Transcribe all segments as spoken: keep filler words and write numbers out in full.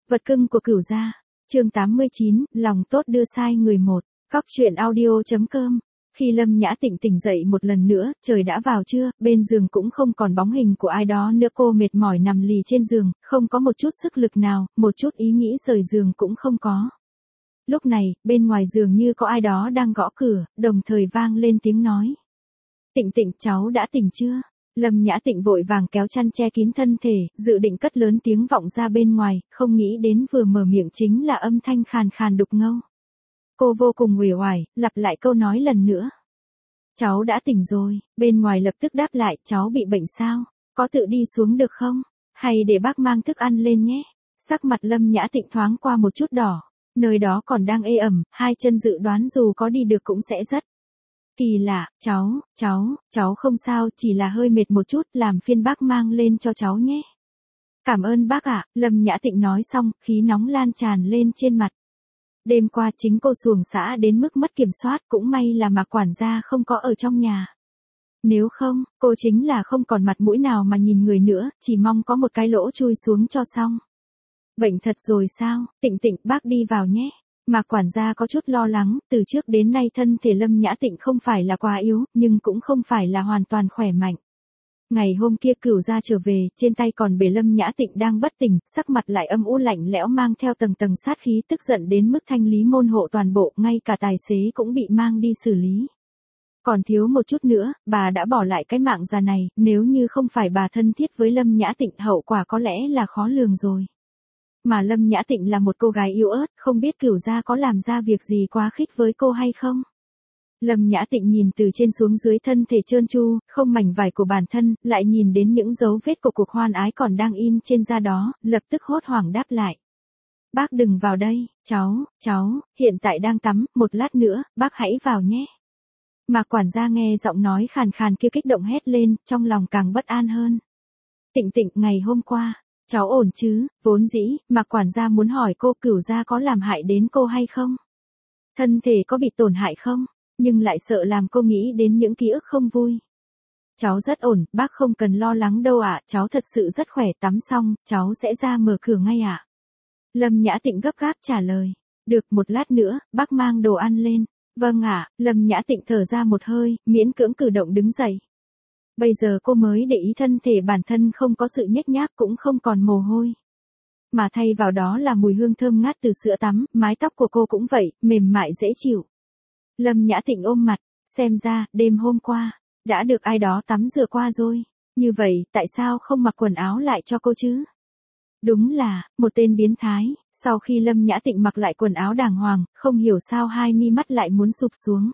Vật cưng của Cửu gia. Chương tám mươi chín, lòng tốt đưa sai người một. Cóc truyện audio.com. Khi Lâm Nhã Tịnh tỉnh dậy một lần nữa, trời đã vào trưa, bên giường cũng không còn bóng hình của ai đó nữa, cô mệt mỏi nằm lì trên giường, không có một chút sức lực nào, một chút ý nghĩ rời giường cũng không có. Lúc này, bên ngoài giường như có ai đó đang gõ cửa, đồng thời vang lên tiếng nói. Tịnh Tịnh, cháu đã tỉnh chưa? Lâm Nhã Tịnh vội vàng kéo chăn che kín thân thể, dự định cất lớn tiếng vọng ra bên ngoài, không nghĩ đến vừa mở miệng chính là âm thanh khàn khàn đục ngầu. Cô vô cùng uể oải, lặp lại câu nói lần nữa. Cháu đã tỉnh rồi, bên ngoài lập tức đáp lại, cháu bị bệnh sao? Có tự đi xuống được không? Hay để bác mang thức ăn lên nhé? Sắc mặt Lâm Nhã Tịnh thoáng qua một chút đỏ, nơi đó còn đang ê ẩm, hai chân dự đoán dù có đi được cũng sẽ rất kỳ lạ. Cháu, cháu, cháu không sao, chỉ là hơi mệt một chút, làm phiền bác mang lên cho cháu nhé. Cảm ơn bác ạ, Lâm Nhã Tịnh nói xong, khí nóng lan tràn lên trên mặt. Đêm qua chính cô xuồng xã đến mức mất kiểm soát, cũng may là Mạc quản gia không có ở trong nhà. Nếu không, cô chính là không còn mặt mũi nào mà nhìn người nữa, chỉ mong có một cái lỗ chui xuống cho xong. Bệnh thật rồi sao? Tịnh Tịnh, bác đi vào nhé. Mạc quản gia có chút lo lắng, từ trước đến nay thân thể Lâm Nhã Tịnh không phải là quá yếu, nhưng cũng không phải là hoàn toàn khỏe mạnh. Ngày hôm kia Cửu gia trở về, trên tay còn bể Lâm Nhã Tịnh đang bất tỉnh, sắc mặt lại âm u lạnh lẽo mang theo tầng tầng sát khí, tức giận đến mức thanh lý môn hộ toàn bộ, ngay cả tài xế cũng bị mang đi xử lý. Còn thiếu một chút nữa, bà đã bỏ lại cái mạng già này, nếu như không phải bà thân thiết với Lâm Nhã Tịnh, hậu quả có lẽ là khó lường rồi. Mà Lâm Nhã Tịnh là một cô gái yếu ớt, không biết Cửu gia có làm ra việc gì quá khích với cô hay không? Lâm Nhã Tịnh nhìn từ trên xuống dưới thân thể trơn tru, không mảnh vải của bản thân, lại nhìn đến những dấu vết của cuộc hoan ái còn đang in trên da đó, lập tức hốt hoảng đáp lại. Bác đừng vào đây, cháu, cháu, hiện tại đang tắm, một lát nữa, bác hãy vào nhé. Mà quản gia nghe giọng nói khàn khàn kia kích động hét lên, trong lòng càng bất an hơn. Tịnh Tịnh, ngày hôm qua, cháu ổn chứ? Vốn dĩ, mà quản gia muốn hỏi cô Cửu gia có làm hại đến cô hay không? Thân thể có bị tổn hại không? Nhưng lại sợ làm cô nghĩ đến những ký ức không vui. Cháu rất ổn, bác không cần lo lắng đâu ạ, cháu thật sự rất khỏe, tắm xong, cháu sẽ ra mở cửa ngay ạ. Lâm Nhã Tịnh gấp gáp trả lời. Được, một lát nữa, bác mang đồ ăn lên. Vâng ạ, Lâm Nhã Tịnh thở ra một hơi, miễn cưỡng cử động đứng dậy. Bây giờ cô mới để ý thân thể bản thân không có sự nhếch nhác, cũng không còn mồ hôi. Mà thay vào đó là mùi hương thơm ngát từ sữa tắm, mái tóc của cô cũng vậy, mềm mại dễ chịu. Lâm Nhã Tịnh ôm mặt, xem ra, đêm hôm qua, đã được ai đó tắm rửa qua rồi. Như vậy, tại sao không mặc quần áo lại cho cô chứ? Đúng là, một tên biến thái. Sau khi Lâm Nhã Tịnh mặc lại quần áo đàng hoàng, không hiểu sao hai mi mắt lại muốn sụp xuống.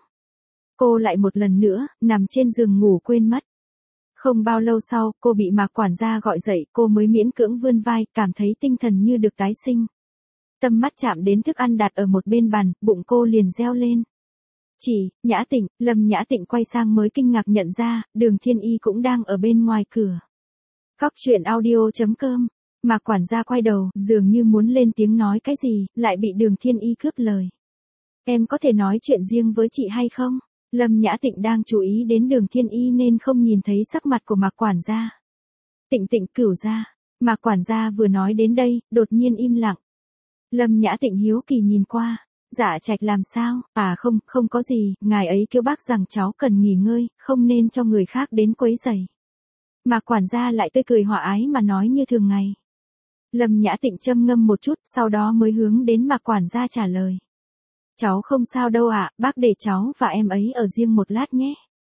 Cô lại một lần nữa, nằm trên giường ngủ quên mất. Không bao lâu sau, cô bị Mạc quản gia gọi dậy, cô mới miễn cưỡng vươn vai, cảm thấy tinh thần như được tái sinh. Tâm mắt chạm đến thức ăn đặt ở một bên bàn, bụng cô liền reo lên. Chị, Nhã Tịnh, Lâm Nhã Tịnh quay sang mới kinh ngạc nhận ra, Đường Thiên Y cũng đang ở bên ngoài cửa. Cóc truyện audio.com. Mạc quản gia quay đầu, dường như muốn lên tiếng nói cái gì, lại bị Đường Thiên Y cướp lời. Em có thể nói chuyện riêng với chị hay không? Lâm Nhã Tịnh đang chú ý đến Đường Thiên Y nên không nhìn thấy sắc mặt của Mạc quản gia. Tịnh Tịnh, Cửu gia. Mạc quản gia vừa nói đến đây, đột nhiên im lặng. Lâm Nhã Tịnh hiếu kỳ nhìn qua. Dạ Trạch làm sao? À không, không có gì, ngài ấy kêu bác rằng cháu cần nghỉ ngơi, không nên cho người khác đến quấy rầy. Mạc quản gia lại tươi cười hòa ái mà nói như thường ngày. Lâm Nhã Tịnh châm ngâm một chút, sau đó mới hướng đến Mạc quản gia trả lời. Cháu không sao đâu ạ, bác để cháu và em ấy ở riêng một lát nhé.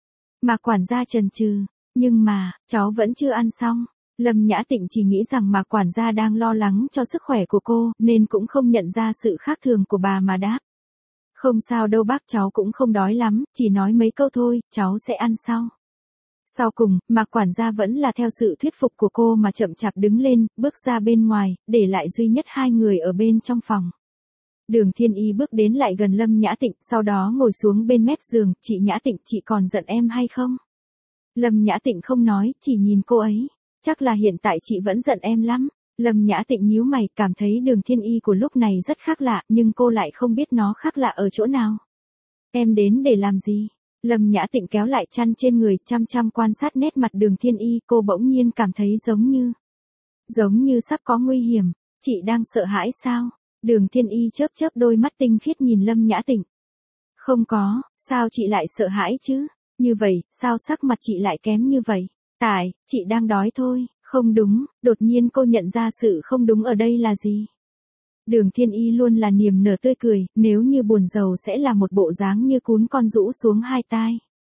Mạc quản gia chần chừ, nhưng mà, cháu vẫn chưa ăn xong. Lâm Nhã Tịnh chỉ nghĩ rằng Mạc quản gia đang lo lắng cho sức khỏe của cô, nên cũng không nhận ra sự khác thường của bà mà đáp. Không sao đâu bác, cháu cũng không đói lắm, chỉ nói mấy câu thôi, cháu sẽ ăn sau. Sau cùng, Mạc quản gia vẫn là theo sự thuyết phục của cô mà chậm chạp đứng lên, bước ra bên ngoài, để lại duy nhất hai người ở bên trong phòng. Đường Thiên Y bước đến lại gần Lâm Nhã Tịnh, sau đó ngồi xuống bên mép giường, chị Nhã Tịnh, chị còn giận em hay không? Lâm Nhã Tịnh không nói, chỉ nhìn cô ấy. Chắc là hiện tại chị vẫn giận em lắm. Lâm Nhã Tịnh nhíu mày, cảm thấy Đường Thiên Y của lúc này rất khác lạ, nhưng cô lại không biết nó khác lạ ở chỗ nào. Em đến để làm gì? Lâm Nhã Tịnh kéo lại chăn trên người, chăm chăm quan sát nét mặt Đường Thiên Y, cô bỗng nhiên cảm thấy giống như, giống như sắp có nguy hiểm. Chị đang sợ hãi sao? Đường Thiên Y chớp chớp đôi mắt tinh khiết nhìn Lâm Nhã Tịnh. Không có, sao chị lại sợ hãi chứ? Như vậy, sao sắc mặt chị lại kém như vậy? Tại, chị đang đói thôi. Không đúng, đột nhiên cô nhận ra sự không đúng ở đây là gì? Đường Thiên Y luôn là niềm nở tươi cười, nếu như buồn rầu sẽ là một bộ dáng như cún con rũ xuống hai tai.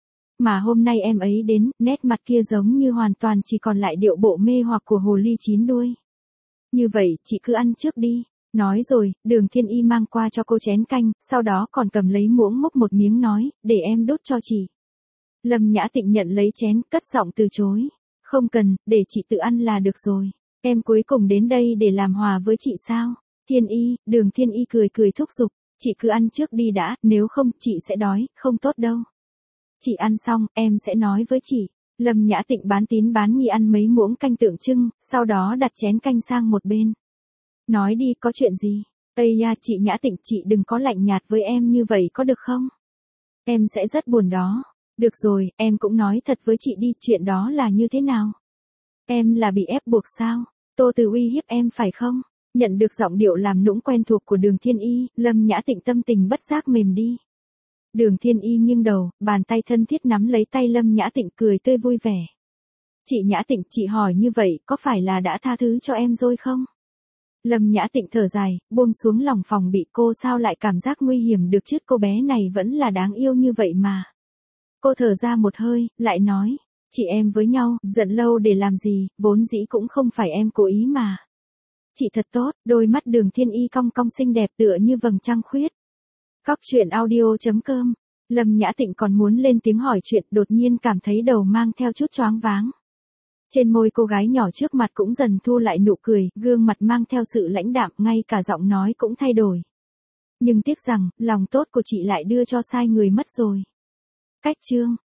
Mà hôm nay em ấy đến, nét mặt kia giống như hoàn toàn chỉ còn lại điệu bộ mê hoặc của hồ ly chín đuôi. Như vậy, chị cứ ăn trước đi. Nói rồi, Đường Thiên Y mang qua cho cô chén canh, sau đó còn cầm lấy muỗng múc một miếng nói, để em đút cho chị. Lâm Nhã Tịnh nhận lấy chén, cất giọng từ chối. Không cần, để chị tự ăn là được rồi. Em cuối cùng đến đây để làm hòa với chị sao? Thiên Y, Đường Thiên Y cười cười thúc giục, chị cứ ăn trước đi đã, nếu không chị sẽ đói, không tốt đâu. Chị ăn xong, em sẽ nói với chị. Lâm Nhã Tịnh bán tín bán nghi ăn mấy muỗng canh tượng trưng, sau đó đặt chén canh sang một bên. Nói đi, có chuyện gì? Ây da, chị Nhã Tịnh, chị đừng có lạnh nhạt với em như vậy có được không? Em sẽ rất buồn đó. Được rồi, em cũng nói thật với chị đi, chuyện đó là như thế nào? Em là bị ép buộc sao? Tô Từ uy hiếp em phải không? Nhận được giọng điệu làm nũng quen thuộc của Đường Thiên Y, Lâm Nhã Tịnh tâm tình bất giác mềm đi. Đường Thiên Y nghiêng đầu, bàn tay thân thiết nắm lấy tay Lâm Nhã Tịnh cười tươi vui vẻ. Chị Nhã Tịnh, chị hỏi như vậy, có phải là đã tha thứ cho em rồi không? Lâm Nhã Tịnh thở dài, buông xuống lòng phòng bị, cô sao lại cảm giác nguy hiểm được chứ, cô bé này vẫn là đáng yêu như vậy mà. Cô thở ra một hơi, lại nói, chị em với nhau, giận lâu để làm gì, vốn dĩ cũng không phải em cố ý mà. Chị thật tốt, đôi mắt Đường Thiên Y cong cong xinh đẹp tựa như vầng trăng khuyết. Cóc truyện audio chấm com. Lâm Nhã Tịnh còn muốn lên tiếng hỏi chuyện, đột nhiên cảm thấy đầu mang theo chút choáng váng. Trên môi cô gái nhỏ trước mặt cũng dần thu lại nụ cười, gương mặt mang theo sự lãnh đạm, ngay cả giọng nói cũng thay đổi. Nhưng tiếc rằng, lòng tốt của chị lại đưa cho sai người mất rồi. Cách chương